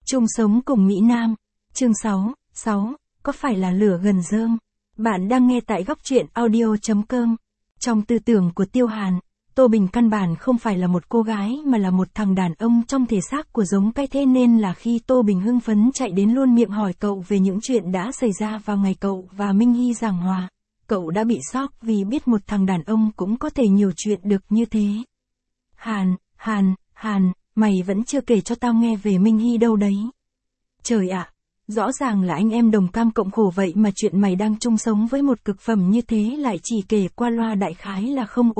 Chung sống cùng Mỹ Nam. Chương 6, có phải là lửa gần rơm? Bạn đang nghe tại góc truyện audio.com. Trong tư tưởng của Tiêu Hàn, Tô Bình căn bản không phải là một cô gái mà là một thằng đàn ông trong thể xác của giống cái, thế nên là khi Tô Bình hưng phấn chạy đến luôn miệng hỏi cậu về những chuyện đã xảy ra vào ngày cậu và Minh Hy giảng hòa, cậu đã bị sốc vì biết một thằng đàn ông cũng có thể nhiều chuyện được như thế. Hàn, mày vẫn chưa kể cho tao nghe về Minh Hy đâu đấy. Trời ạ, rõ ràng là anh em đồng cam cộng khổ vậy mà chuyện mày đang chung sống với một cực phẩm như thế lại chỉ kể qua loa đại khái là không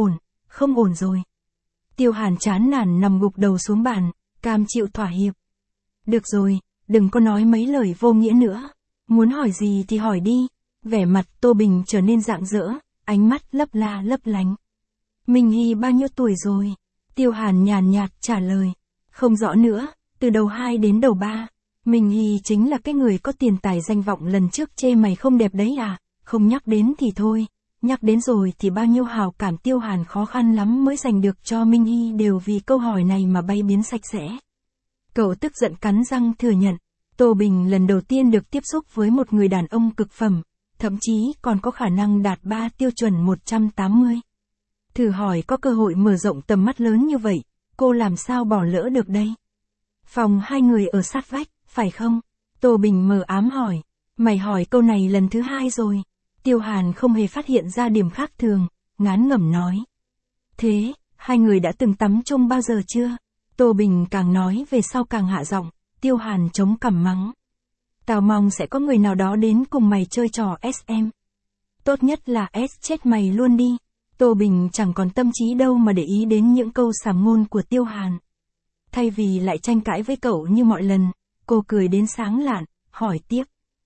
ổn rồi. Tiêu Hàn chán nản nằm gục đầu xuống bàn, cam chịu thỏa hiệp. Được rồi, đừng có nói mấy lời vô nghĩa nữa, muốn hỏi gì thì hỏi đi. Vẻ mặt Tô Bình trở nên rạng rỡ, ánh mắt lấp la lấp lánh. Minh Hy bao nhiêu tuổi rồi? Tiêu Hàn nhàn nhạt trả lời. Không rõ nữa, từ đầu 2 đến đầu 3. Minh Hy chính là cái người có tiền tài danh vọng lần trước chê mày không đẹp đấy à? Không nhắc đến thì thôi, nhắc đến rồi thì bao nhiêu hào cảm Tiêu Hàn khó khăn lắm mới dành được cho Minh Hy đều vì câu hỏi này mà bay biến sạch sẽ. Cậu tức giận cắn răng thừa nhận, Tô Bình lần đầu tiên được tiếp xúc với một người đàn ông cực phẩm, thậm chí còn có khả năng đạt 3 tiêu chuẩn 180. Thử hỏi có cơ hội mở rộng tầm mắt lớn như vậy, cô làm sao bỏ lỡ được đây? Phòng 2 người ở sát vách, phải không? Tô Bình mờ ám hỏi. Mày hỏi câu này lần thứ 2 rồi. Tiêu Hàn không hề phát hiện ra điểm khác thường, ngán ngẩm nói. Thế, 2 người đã từng tắm chung bao giờ chưa? Tô Bình càng nói về sau càng hạ giọng, Tiêu Hàn chống cằm mắng. Tao mong sẽ có người nào đó đến cùng mày chơi trò SM. Tốt nhất là S chết mày luôn đi. Tô Bình chẳng còn tâm trí đâu mà để ý đến những câu sàm ngôn của Tiêu Hàn. Thay vì lại tranh cãi với cậu như mọi lần, cô cười đến sáng lạn, hỏi tiếp.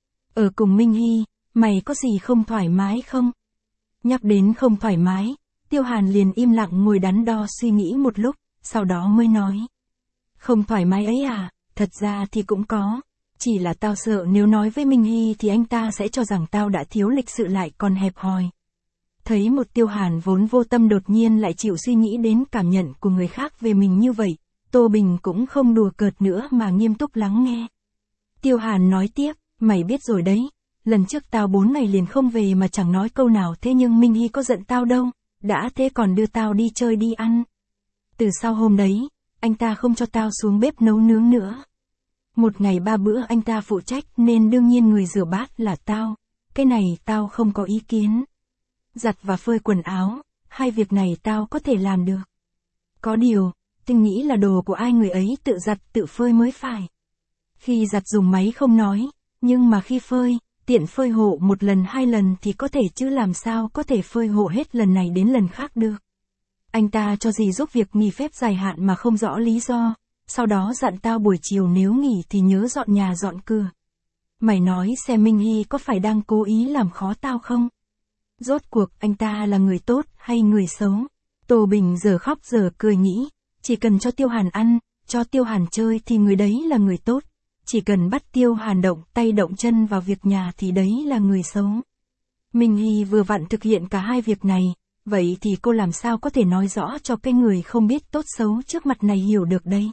Ở cùng Minh Hy, mày có gì không thoải mái không? Nhắc đến không thoải mái, Tiêu Hàn liền im lặng ngồi đắn đo suy nghĩ một lúc, sau đó mới nói. Không thoải mái ấy à, thật ra thì cũng có. Chỉ là tao sợ nếu nói với Minh Hy thì anh ta sẽ cho rằng tao đã thiếu lịch sự lại còn hẹp hòi. Thấy một Tiêu Hàn vốn vô tâm đột nhiên lại chịu suy nghĩ đến cảm nhận của người khác về mình như vậy, Tô Bình cũng không đùa cợt nữa mà nghiêm túc lắng nghe. Tiêu Hàn nói tiếp, mày biết rồi đấy, lần trước tao 4 ngày liền không về mà chẳng nói câu nào, thế nhưng Minh Hy có giận tao đâu, đã thế còn đưa tao đi chơi đi ăn. Từ sau hôm đấy, anh ta không cho tao xuống bếp nấu nướng nữa. Một ngày 3 bữa anh ta phụ trách nên đương nhiên người rửa bát là tao, cái này tao không có ý kiến. Giặt và phơi quần áo, 2 việc này tao có thể làm được. Có điều, tôi nghĩ là đồ của ai người ấy tự giặt tự phơi mới phải. Khi giặt dùng máy không nói, nhưng mà khi phơi, tiện phơi hộ 1 lần 2 lần thì có thể chứ làm sao có thể phơi hộ hết lần này đến lần khác được. Anh ta cho dì giúp việc nghỉ phép dài hạn mà không rõ lý do, sau đó dặn tao buổi chiều nếu nghỉ thì nhớ dọn nhà dọn cửa. Mày nói xem Minh Hy có phải đang cố ý làm khó tao không? Rốt cuộc anh ta là người tốt hay người xấu? Tô Bình giờ khóc giờ cười nghĩ, chỉ cần cho Tiêu Hàn ăn, cho Tiêu Hàn chơi thì người đấy là người tốt. Chỉ cần bắt Tiêu Hàn động tay động chân vào việc nhà thì đấy là người xấu. Minh Hy vừa vặn thực hiện cả 2 việc này, vậy thì cô làm sao có thể nói rõ cho cái người không biết tốt xấu trước mặt này hiểu được đây?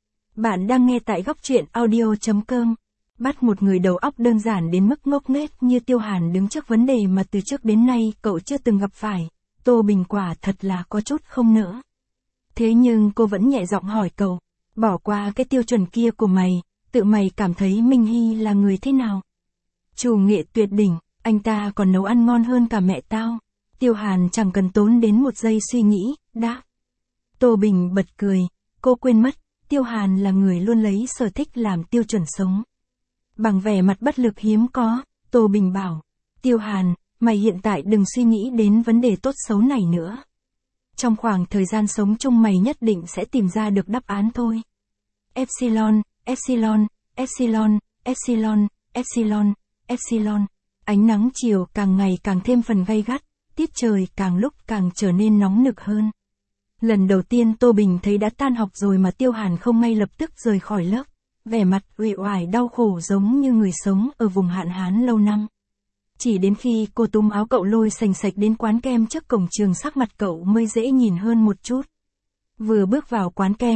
Bạn đang nghe tại góc truyện audio.com. Bắt một người đầu óc đơn giản đến mức ngốc nghếch như Tiêu Hàn đứng trước vấn đề mà từ trước đến nay cậu chưa từng gặp phải, Tô Bình quả thật là có chút không nỡ. Thế nhưng cô vẫn nhẹ giọng hỏi cậu, bỏ qua cái tiêu chuẩn kia của mày, tự mày cảm thấy Minh Hy là người thế nào? Chủ nghệ tuyệt đỉnh, anh ta còn nấu ăn ngon hơn cả mẹ tao. Tiêu Hàn chẳng cần tốn đến 1 giây suy nghĩ, đáp. Tô Bình bật cười, cô quên mất, Tiêu Hàn là người luôn lấy sở thích làm tiêu chuẩn sống. Bằng vẻ mặt bất lực hiếm có, Tô Bình bảo, Tiêu Hàn, mày hiện tại đừng suy nghĩ đến vấn đề tốt xấu này nữa. Trong khoảng thời gian sống chung mày nhất định sẽ tìm ra được đáp án thôi. Epsilon, Epsilon, Epsilon, Epsilon, Epsilon, Epsilon. Ánh nắng chiều càng ngày càng thêm phần gay gắt, tiết trời càng lúc càng trở nên nóng nực hơn. Lần đầu tiên Tô Bình thấy đã tan học rồi mà Tiêu Hàn không ngay lập tức rời khỏi lớp, vẻ mặt uể oải đau khổ giống như người sống ở vùng hạn hán lâu năm. Chỉ đến khi cô túm áo cậu lôi sành sạch đến quán kem trước cổng trường sắc mặt cậu mới dễ nhìn hơn một chút. Vừa bước vào quán kem,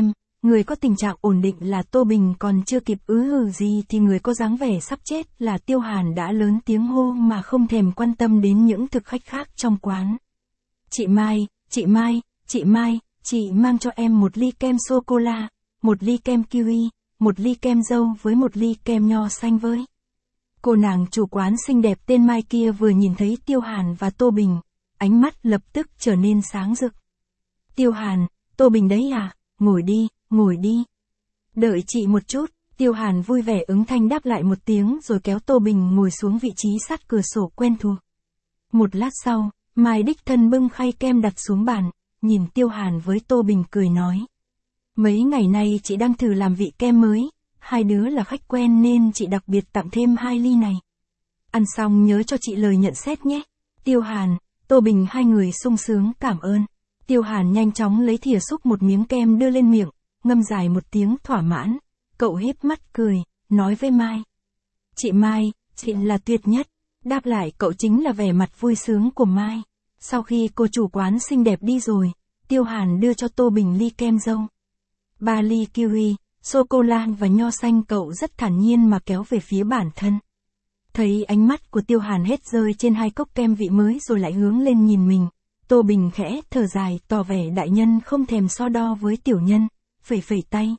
Người có tình trạng ổn định là Tô Bình, còn chưa kịp gì thì người có dáng vẻ sắp chết là Tiêu Hàn đã lớn tiếng hô mà không thèm quan tâm đến những thực khách khác trong quán. Chị Mai, chị Mai, chị Mai, chị mang cho em một ly kem sô-cô-la, một ly kem kiwi, một ly kem dâu với một ly kem nho xanh với. Cô nàng chủ quán xinh đẹp tên Mai kia vừa nhìn thấy Tiêu Hàn và Tô Bình, ánh mắt lập tức trở nên sáng rực. Tiêu Hàn, Tô Bình đấy à, ngồi đi, ngồi đi. Đợi chị một chút, Tiêu Hàn vui vẻ ứng thanh đáp lại một tiếng rồi kéo Tô Bình ngồi xuống vị trí sát cửa sổ quen thuộc. Một lát sau, Mai đích thân bưng khay kem đặt xuống bàn, nhìn Tiêu Hàn với Tô Bình cười nói. Mấy ngày nay chị đang thử làm vị kem mới, hai đứa là khách quen nên chị đặc biệt tặng thêm 2 ly này. Ăn xong nhớ cho chị lời nhận xét nhé. Tiêu Hàn, Tô Bình hai người sung sướng cảm ơn. Tiêu Hàn nhanh chóng lấy thìa xúc một miếng kem đưa lên miệng, ngâm dài một tiếng thỏa mãn. Cậu híp mắt cười, nói với Mai. Chị Mai, chị là tuyệt nhất. Đáp lại cậu chính là vẻ mặt vui sướng của Mai. Sau khi cô chủ quán xinh đẹp đi rồi, Tiêu Hàn đưa cho Tô Bình ly kem dâu. 3 ly kiwi, sô-cô-la và nho xanh cậu rất thản nhiên mà kéo về phía bản thân. Thấy ánh mắt của Tiêu Hàn hết rơi trên 2 cốc kem vị mới rồi lại hướng lên nhìn mình. Tô Bình khẽ thở dài tỏ vẻ đại nhân không thèm so đo với tiểu nhân, phẩy phẩy tay.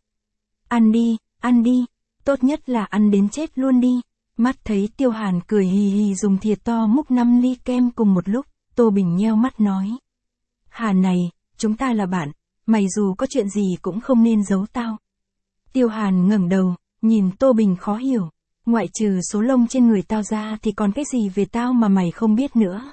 Ăn đi, tốt nhất là ăn đến chết luôn đi. Mắt thấy Tiêu Hàn cười hì hì dùng thìa to múc 5 ly kem cùng một lúc, Tô Bình nheo mắt nói. Hàn này, chúng ta là bạn, mày dù có chuyện gì cũng không nên giấu tao. Tiêu Hàn ngẩng đầu, nhìn Tô Bình khó hiểu. Ngoại trừ số lông trên người tao ra thì còn cái gì về tao mà mày không biết nữa.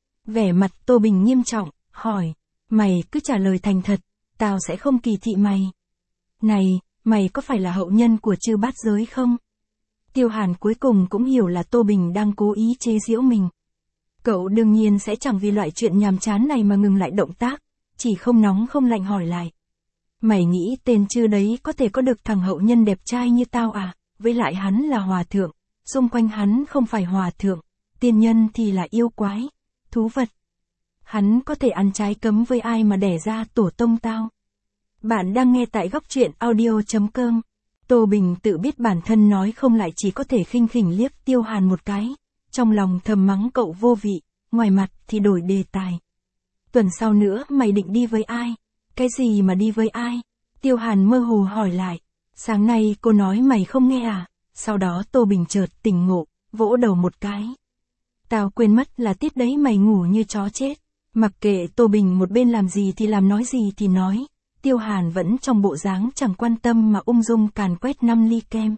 Vẻ mặt Tô Bình nghiêm trọng, hỏi. Mày cứ trả lời thành thật, tao sẽ không kỳ thị mày. Này, mày có phải là hậu nhân của Chư Bát Giới không? Tiêu Hàn cuối cùng cũng hiểu là Tô Bình đang cố ý chế giễu mình. Cậu đương nhiên sẽ chẳng vì loại chuyện nhàm chán này mà ngừng lại động tác, chỉ không nóng không lạnh hỏi lại. Mày nghĩ tên Chư đấy có thể có được thằng hậu nhân đẹp trai như tao à? Với lại hắn là hòa thượng, xung quanh hắn không phải hòa thượng, tiên nhân thì là yêu quái, thú vật. Hắn có thể ăn trái cấm với ai mà đẻ ra tổ tông tao? Bạn đang nghe tại góc truyện audio.com. Tô Bình tự biết bản thân nói không lại chỉ có thể khinh khỉnh liếc Tiêu Hàn một cái, trong lòng thầm mắng cậu vô vị, ngoài mặt thì đổi đề tài. Tuần sau nữa mày định đi với ai? Cái gì mà đi với ai? Tiêu Hàn mơ hồ hỏi lại. Sáng nay cô nói mày không nghe à? Sau đó Tô Bình chợt tỉnh ngộ, vỗ đầu một cái. Tao quên mất là tiết đấy mày ngủ như chó chết. Mặc kệ Tô Bình một bên làm gì thì làm nói gì thì nói. Tiêu Hàn vẫn trong bộ dáng chẳng quan tâm mà ung dung càn quét 5 ly kem.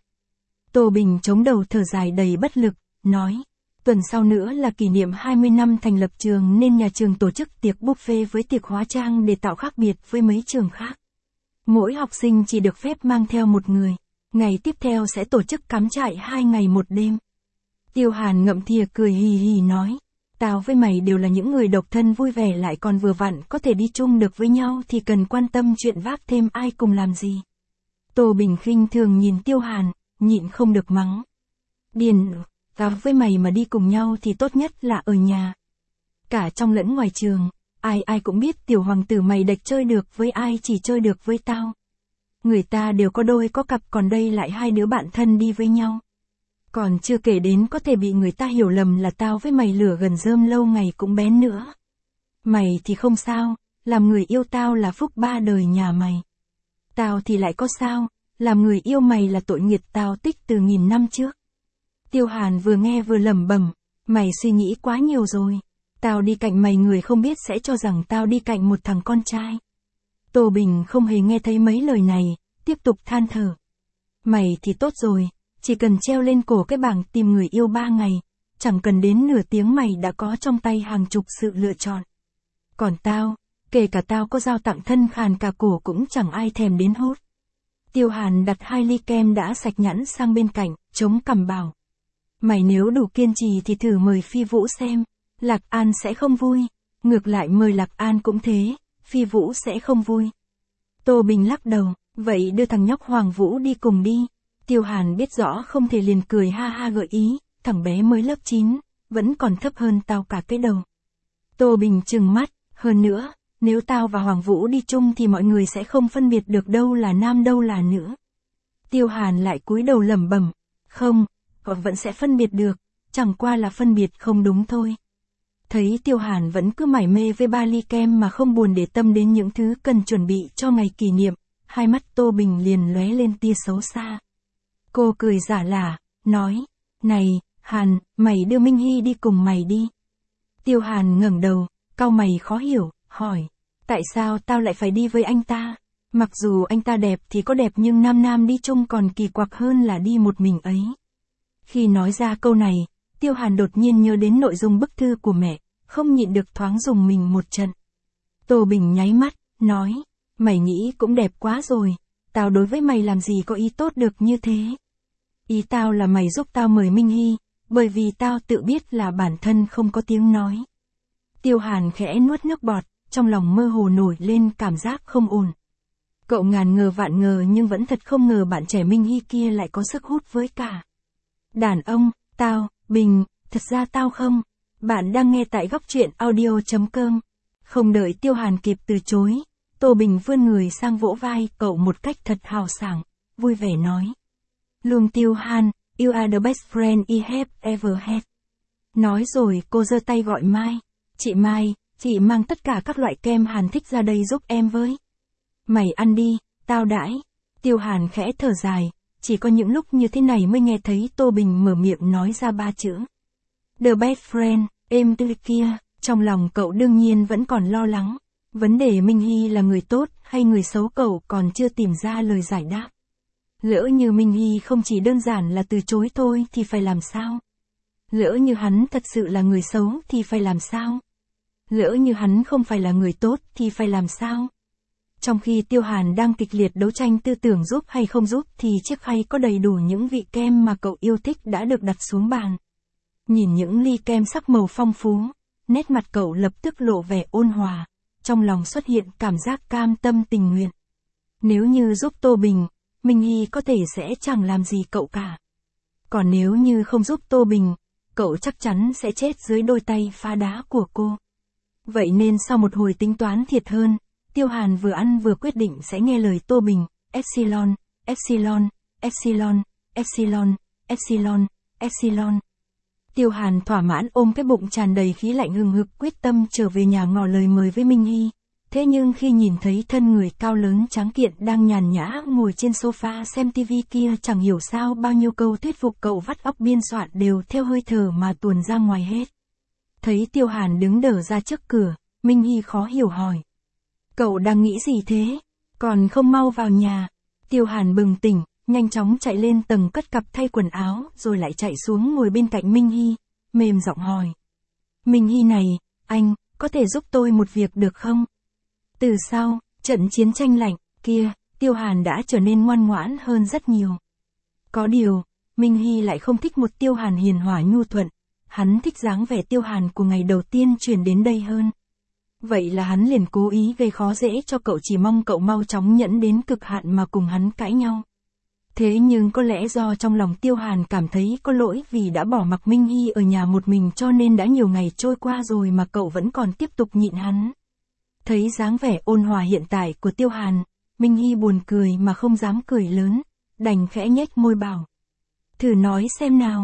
Tô Bình chống đầu thở dài đầy bất lực, nói. Tuần sau nữa là kỷ niệm 20 năm thành lập trường nên nhà trường tổ chức tiệc buffet với tiệc hóa trang để tạo khác biệt với mấy trường khác. Mỗi học sinh chỉ được phép mang theo một người. Ngày tiếp theo sẽ tổ chức cắm trại 2 ngày 1 đêm. Tiêu Hàn ngậm thìa cười hì hì nói. Tao với mày đều là những người độc thân vui vẻ lại còn vừa vặn có thể đi chung được với nhau thì cần quan tâm chuyện vác thêm ai cùng làm gì. Tô Bình khinh thường nhìn Tiêu Hàn, nhịn không được mắng. Điền, tao với mày mà đi cùng nhau thì tốt nhất là ở nhà. Cả trong lẫn ngoài trường, ai cũng biết tiểu hoàng tử mày đệch chơi được với ai chỉ chơi được với tao. Người ta đều có đôi có cặp còn đây lại 2 đứa bạn thân đi với nhau. Còn chưa kể đến có thể bị người ta hiểu lầm là tao với mày lửa gần rơm lâu ngày cũng bén nữa. Mày thì không sao, làm người yêu tao là phúc 3 đời nhà mày. Tao thì lại có sao, làm người yêu mày là tội nghiệt tao tích từ nghìn năm trước. Tiêu Hàn vừa nghe vừa lẩm bẩm, mày suy nghĩ quá nhiều rồi. Tao đi cạnh mày người không biết sẽ cho rằng tao đi cạnh một thằng con trai. Tô Bình không hề nghe thấy mấy lời này, tiếp tục than thở. Mày thì tốt rồi, chỉ cần treo lên cổ cái bảng tìm người yêu 3 ngày, chẳng cần đến nửa tiếng mày đã có trong tay hàng chục sự lựa chọn. Còn tao, kể cả tao có dao tặng thân khàn cả cổ cũng chẳng ai thèm đến hốt. Tiêu Hàn đặt 2 ly kem đã sạch nhẵn sang bên cạnh, chống cằm bảo. Mày nếu đủ kiên trì thì thử mời Phi Vũ xem. Lạc An sẽ không vui, ngược lại mời Lạc An cũng thế, Phi Vũ sẽ không vui. Tô Bình lắc đầu, vậy đưa thằng nhóc Hoàng Vũ đi cùng đi. Tiêu Hàn biết rõ không thể liền cười ha ha gợi ý, thằng bé mới lớp 9, vẫn còn thấp hơn tao cả cái đầu. Tô Bình trừng mắt, hơn nữa, Nếu tao và Hoàng Vũ đi chung thì mọi người sẽ không phân biệt được đâu là nam đâu là nữ. Tiêu Hàn lại cúi đầu lẩm bẩm, không, họ vẫn sẽ phân biệt được, chẳng qua là phân biệt không đúng thôi. Thấy Tiêu Hàn vẫn cứ mải mê với ba ly kem mà không buồn để tâm đến những thứ cần chuẩn bị cho ngày kỷ niệm, hai mắt Tô Bình liền lóe lên tia xấu xa. Cô cười giả lả, nói, này, Hàn, mày đưa Minh Hy đi cùng mày đi. Tiêu Hàn ngẩng đầu, cau mày khó hiểu, hỏi, tại sao tao lại phải đi với anh ta? Mặc dù anh ta đẹp thì có đẹp nhưng nam nam đi chung còn kỳ quặc hơn là đi một mình ấy. Khi nói ra câu này, Tiêu Hàn đột nhiên nhớ đến nội dung bức thư của mẹ, không nhịn được thoáng rùng mình một trận. Tô Bình nháy mắt, nói, mày nghĩ cũng đẹp quá rồi, tao đối với mày làm gì có ý tốt được như thế. Ý tao là mày giúp tao mời Minh Hy, bởi vì tao tự biết là bản thân không có tiếng nói. Tiêu Hàn khẽ nuốt nước bọt, trong lòng mơ hồ nổi lên cảm giác không ổn. Cậu ngàn ngờ vạn ngờ nhưng vẫn thật không ngờ bạn trẻ Minh Hy kia lại có sức hút với cả đàn ông. Tao, Bình, thật ra tao không. Bạn đang nghe tại góc truyện audio.com. Không đợi Tiêu Hàn kịp từ chối, Tô Bình vươn người sang vỗ vai cậu một cách thật hào sảng, vui vẻ nói. Luông Tiêu Hàn, you are the best friend I have ever had. Nói rồi cô giơ tay gọi Mai. Chị Mai, chị mang tất cả các loại kem Hàn thích ra đây giúp em với. Mày ăn đi, tao đãi. Tiêu Hàn khẽ thở dài, chỉ có những lúc như thế này mới nghe thấy Tô Bình mở miệng nói ra ba chữ. The best friend, êm tươi kia, trong lòng cậu đương nhiên vẫn còn lo lắng. Vấn đề Minh Hy là người tốt hay người xấu cậu còn chưa tìm ra lời giải đáp. Lỡ như Minh Hy không chỉ đơn giản là từ chối thôi thì phải làm sao? Lỡ như hắn thật sự là người xấu thì phải làm sao? Lỡ như hắn không phải là người tốt thì phải làm sao? Trong khi Tiêu Hàn đang kịch liệt đấu tranh tư tưởng giúp hay không giúp thì chiếc khay có đầy đủ những vị kem mà cậu yêu thích đã được đặt xuống bàn. Nhìn những ly kem sắc màu phong phú, nét mặt cậu lập tức lộ vẻ ôn hòa, trong lòng xuất hiện cảm giác cam tâm tình nguyện. Nếu như giúp Tô Bình, Minh Hy có thể sẽ chẳng làm gì cậu cả. Còn nếu như không giúp Tô Bình, cậu chắc chắn sẽ chết dưới đôi tay phá đá của cô. Vậy nên sau một hồi tính toán thiệt hơn, Tiêu Hàn vừa ăn vừa quyết định sẽ nghe lời Tô Bình, Epsilon, Epsilon, Epsilon, Epsilon, Epsilon, Epsilon. Tiêu Hàn thỏa mãn ôm cái bụng tràn đầy khí lạnh hừng hực quyết tâm trở về nhà ngỏ lời mời với Minh Hy. Thế nhưng khi nhìn thấy thân người cao lớn tráng kiện đang nhàn nhã ngồi trên sofa xem tivi kia chẳng hiểu sao bao nhiêu câu thuyết phục cậu vắt óc biên soạn đều theo hơi thở mà tuồn ra ngoài hết. Thấy Tiêu Hàn đứng đờ ra trước cửa, Minh Hy khó hiểu hỏi. Cậu đang nghĩ gì thế? Còn không mau vào nhà. Tiêu Hàn bừng tỉnh, nhanh chóng chạy lên tầng cất cặp thay quần áo rồi lại chạy xuống ngồi bên cạnh Minh Hy, mềm giọng hỏi. Minh Hy này, anh, có thể giúp tôi một việc được không? Từ sau trận chiến tranh lạnh kia, Tiêu Hàn đã trở nên ngoan ngoãn hơn rất nhiều. Có điều, Minh Hy lại không thích một Tiêu Hàn hiền hòa nhu thuận, hắn thích dáng vẻ Tiêu Hàn của ngày đầu tiên chuyển đến đây hơn. Vậy là hắn liền cố ý gây khó dễ cho cậu chỉ mong cậu mau chóng nhẫn đến cực hạn mà cùng hắn cãi nhau. Thế nhưng có lẽ do trong lòng Tiêu Hàn cảm thấy có lỗi vì đã bỏ mặc Minh Hy ở nhà một mình cho nên đã nhiều ngày trôi qua rồi mà cậu vẫn còn tiếp tục nhịn hắn. Thấy dáng vẻ ôn hòa hiện tại của Tiêu Hàn, Minh Hy buồn cười mà không dám cười lớn, đành khẽ nhếch môi bảo. Thử nói xem nào,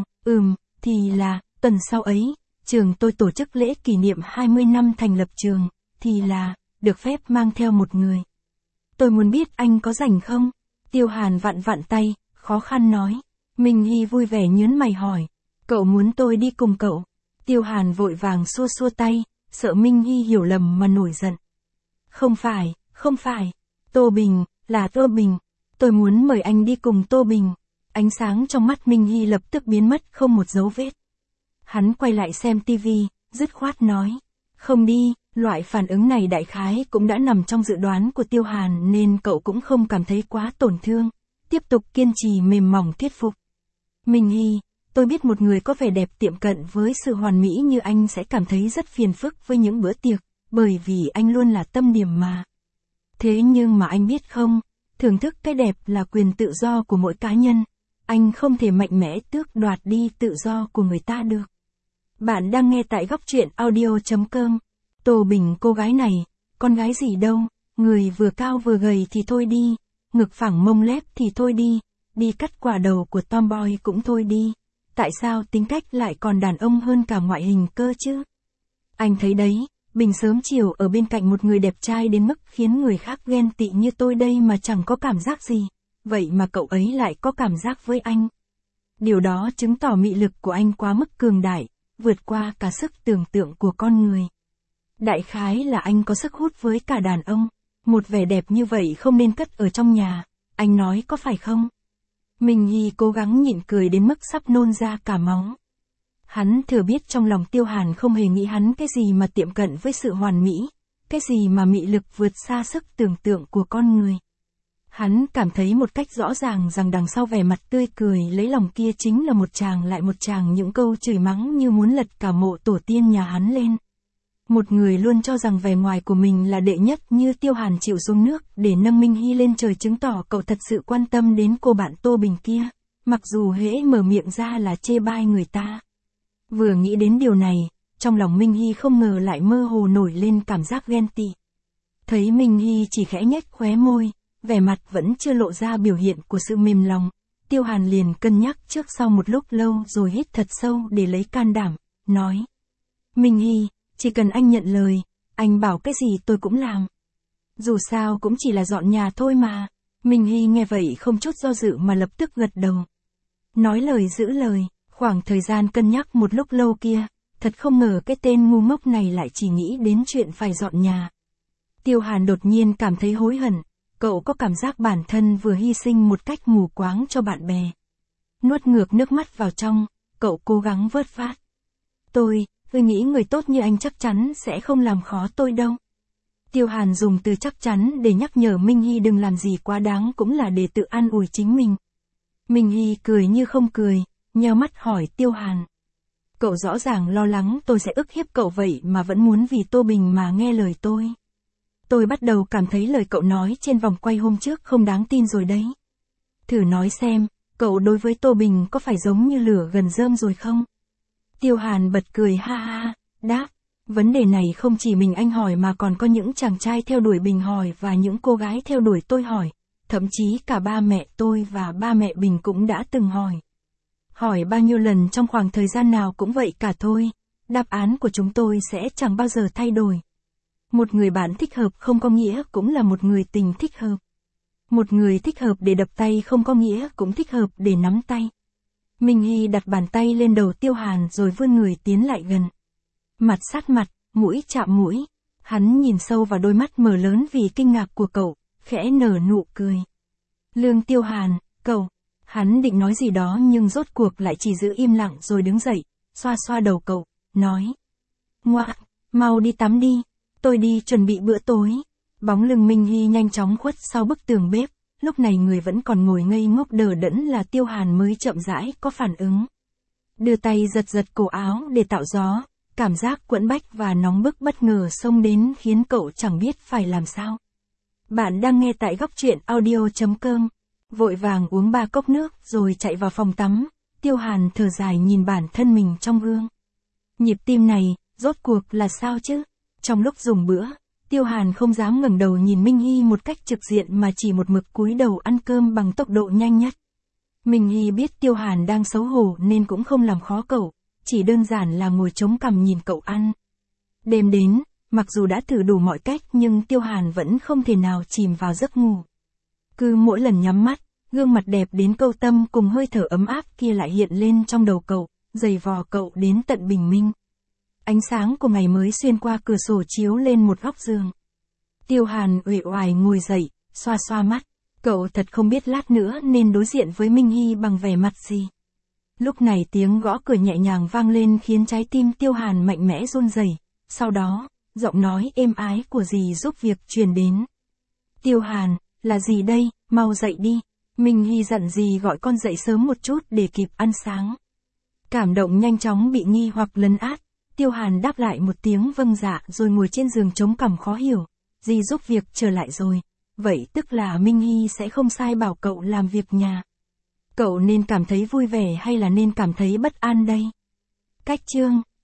thì là, tuần sau ấy, trường tôi tổ chức lễ kỷ niệm 20 năm thành lập trường, thì là, được phép mang theo một người. Tôi muốn biết anh có rảnh không? Tiêu Hàn vặn vặn tay, khó khăn nói. Minh Hy vui vẻ nhớn mày hỏi. Cậu muốn tôi đi cùng cậu? Tiêu Hàn vội vàng xua xua tay, sợ Minh Hy hiểu lầm mà nổi giận. Không phải. Tô Bình, là Tô Bình. Tôi muốn mời anh đi cùng Tô Bình. Ánh sáng trong mắt Minh Hy lập tức biến mất không một dấu vết. Hắn quay lại xem tivi, dứt khoát nói. Không đi, loại phản ứng này đại khái cũng đã nằm trong dự đoán của Tiêu Hàn nên cậu cũng không cảm thấy quá tổn thương. Tiếp tục kiên trì mềm mỏng thuyết phục. Minh Hy, tôi biết một người có vẻ đẹp tiệm cận với sự hoàn mỹ như anh sẽ cảm thấy rất phiền phức với những bữa tiệc, bởi vì anh luôn là tâm điểm mà. Thế nhưng mà anh biết không, thưởng thức cái đẹp là quyền tự do của mỗi cá nhân. Anh không thể mạnh mẽ tước đoạt đi tự do của người ta được. Bạn đang nghe tại góc truyện audio.com. Tô Bình cô gái này, con gái gì đâu, người vừa cao vừa gầy thì thôi đi, ngực phẳng mông lép thì thôi đi, đi cắt quả đầu của tomboy cũng thôi đi, tại sao tính cách lại còn đàn ông hơn cả ngoại hình cơ chứ? Anh thấy đấy, Bình sớm chiều ở bên cạnh một người đẹp trai đến mức khiến người khác ghen tị như tôi đây mà chẳng có cảm giác gì, vậy mà cậu ấy lại có cảm giác với anh. Điều đó chứng tỏ mị lực của anh quá mức cường đại, vượt qua cả sức tưởng tượng của con người. Đại khái là anh có sức hút với cả đàn ông, một vẻ đẹp như vậy không nên cất ở trong nhà, anh nói có phải không? Minh Hy cố gắng nhịn cười đến mức sắp nôn ra cả máu. Hắn thừa biết trong lòng Tiêu Hàn không hề nghĩ hắn cái gì mà tiệm cận với sự hoàn mỹ, cái gì mà mị lực vượt xa sức tưởng tượng của con người. Hắn cảm thấy một cách rõ ràng rằng đằng sau vẻ mặt tươi cười lấy lòng kia chính là một chàng lại một chàng những câu chửi mắng như muốn lật cả mộ tổ tiên nhà hắn lên. Một người luôn cho rằng vẻ ngoài của mình là đệ nhất như Tiêu Hàn chịu xuống nước để nâng Minh Hy lên trời chứng tỏ cậu thật sự quan tâm đến cô bạn Tô Bình kia, mặc dù hễ mở miệng ra là chê bai người ta. Vừa nghĩ đến điều này, trong lòng Minh Hy không ngờ lại mơ hồ nổi lên cảm giác ghen tị. Thấy Minh Hy chỉ khẽ nhếch khóe môi, vẻ mặt vẫn chưa lộ ra biểu hiện của sự mềm lòng, Tiêu Hàn liền cân nhắc trước sau một lúc lâu rồi hít thật sâu để lấy can đảm, nói. Minh Hy, chỉ cần anh nhận lời, anh bảo cái gì tôi cũng làm. Dù sao cũng chỉ là dọn nhà thôi mà. Minh Hy nghe vậy không chút do dự mà lập tức gật đầu. Nói lời giữ lời, khoảng thời gian cân nhắc một lúc lâu kia, thật không ngờ cái tên ngu ngốc này lại chỉ nghĩ đến chuyện phải dọn nhà. Tiêu Hàn đột nhiên cảm thấy hối hận, cậu có cảm giác bản thân vừa hy sinh một cách mù quáng cho bạn bè. Nuốt ngược nước mắt vào trong, cậu cố gắng vớt vát. Tôi nghĩ người tốt như anh chắc chắn sẽ không làm khó tôi đâu. Tiêu Hàn dùng từ chắc chắn để nhắc nhở Minh Hy đừng làm gì quá đáng cũng là để tự an ủi chính mình. Minh Hy cười như không cười, nheo mắt hỏi Tiêu Hàn. Cậu rõ ràng lo lắng tôi sẽ ức hiếp cậu vậy mà vẫn muốn vì Tô Bình mà nghe lời tôi. Tôi bắt đầu cảm thấy lời cậu nói trên vòng quay hôm trước không đáng tin rồi đấy. Thử nói xem, cậu đối với Tô Bình có phải giống như lửa gần rơm rồi không? Tiêu Hàn bật cười ha ha, đáp. Vấn đề này không chỉ mình anh hỏi mà còn có những chàng trai theo đuổi Bình hỏi và những cô gái theo đuổi tôi hỏi. Thậm chí cả ba mẹ tôi và ba mẹ Bình cũng đã từng hỏi. Hỏi bao nhiêu lần trong khoảng thời gian nào cũng vậy cả thôi. Đáp án của chúng tôi sẽ chẳng bao giờ thay đổi. Một người bạn thích hợp không có nghĩa cũng là một người tình thích hợp. Một người thích hợp để đập tay không có nghĩa cũng thích hợp để nắm tay. Minh Hy đặt bàn tay lên đầu Tiêu Hàn rồi vươn người tiến lại gần. Mặt sát mặt, mũi chạm mũi. Hắn nhìn sâu vào đôi mắt mở lớn vì kinh ngạc của cậu, khẽ nở nụ cười. Lương Tiêu Hàn, cậu. Hắn định nói gì đó nhưng rốt cuộc lại chỉ giữ im lặng rồi đứng dậy, xoa xoa đầu cậu, nói. Ngoạ, mau đi tắm đi, tôi đi chuẩn bị bữa tối. Bóng lưng Minh Hy nhanh chóng khuất sau bức tường bếp, lúc này người vẫn còn ngồi ngây ngốc đờ đẫn là Tiêu Hàn mới chậm rãi có phản ứng. Đưa tay giật giật cổ áo để tạo gió, cảm giác quẫn bách và nóng bức bất ngờ xông đến khiến cậu chẳng biết phải làm sao. Bạn đang nghe tại góc truyện audio.com. Vội vàng uống 3 cốc nước rồi chạy vào phòng tắm, Tiêu Hàn thở dài nhìn bản thân mình trong gương. Nhịp tim này, rốt cuộc là sao chứ? Trong lúc dùng bữa, Tiêu Hàn không dám ngẩng đầu nhìn Minh Hy một cách trực diện mà chỉ một mực cúi đầu ăn cơm bằng tốc độ nhanh nhất. Minh Hy biết Tiêu Hàn đang xấu hổ nên cũng không làm khó cậu, chỉ đơn giản là ngồi chống cằm nhìn cậu ăn. Đêm đến, mặc dù đã thử đủ mọi cách nhưng Tiêu Hàn vẫn không thể nào chìm vào giấc ngủ. Cứ mỗi lần nhắm mắt, gương mặt đẹp đến câu tâm cùng hơi thở ấm áp kia lại hiện lên trong đầu cậu, giày vò cậu đến tận bình minh. Ánh sáng của ngày mới xuyên qua cửa sổ chiếu lên một góc giường. Tiêu Hàn uể oải ngồi dậy, xoa xoa mắt. Cậu thật không biết lát nữa nên đối diện với Minh Hy bằng vẻ mặt gì. Lúc này tiếng gõ cửa nhẹ nhàng vang lên khiến trái tim Tiêu Hàn mạnh mẽ run rẩy. Sau đó, giọng nói êm ái của dì giúp việc truyền đến. Tiêu Hàn, là gì đây, mau dậy đi. Minh Hy dặn dì gọi con dậy sớm một chút để kịp ăn sáng. Cảm động nhanh chóng bị nghi hoặc lấn át. Tiêu Hàn đáp lại một tiếng vâng dạ rồi ngồi trên giường chống cằm khó hiểu. Dì giúp việc trở lại rồi. Vậy tức là Minh Hy sẽ không sai bảo cậu làm việc nhà. Cậu nên cảm thấy vui vẻ hay là nên cảm thấy bất an đây? Cách chương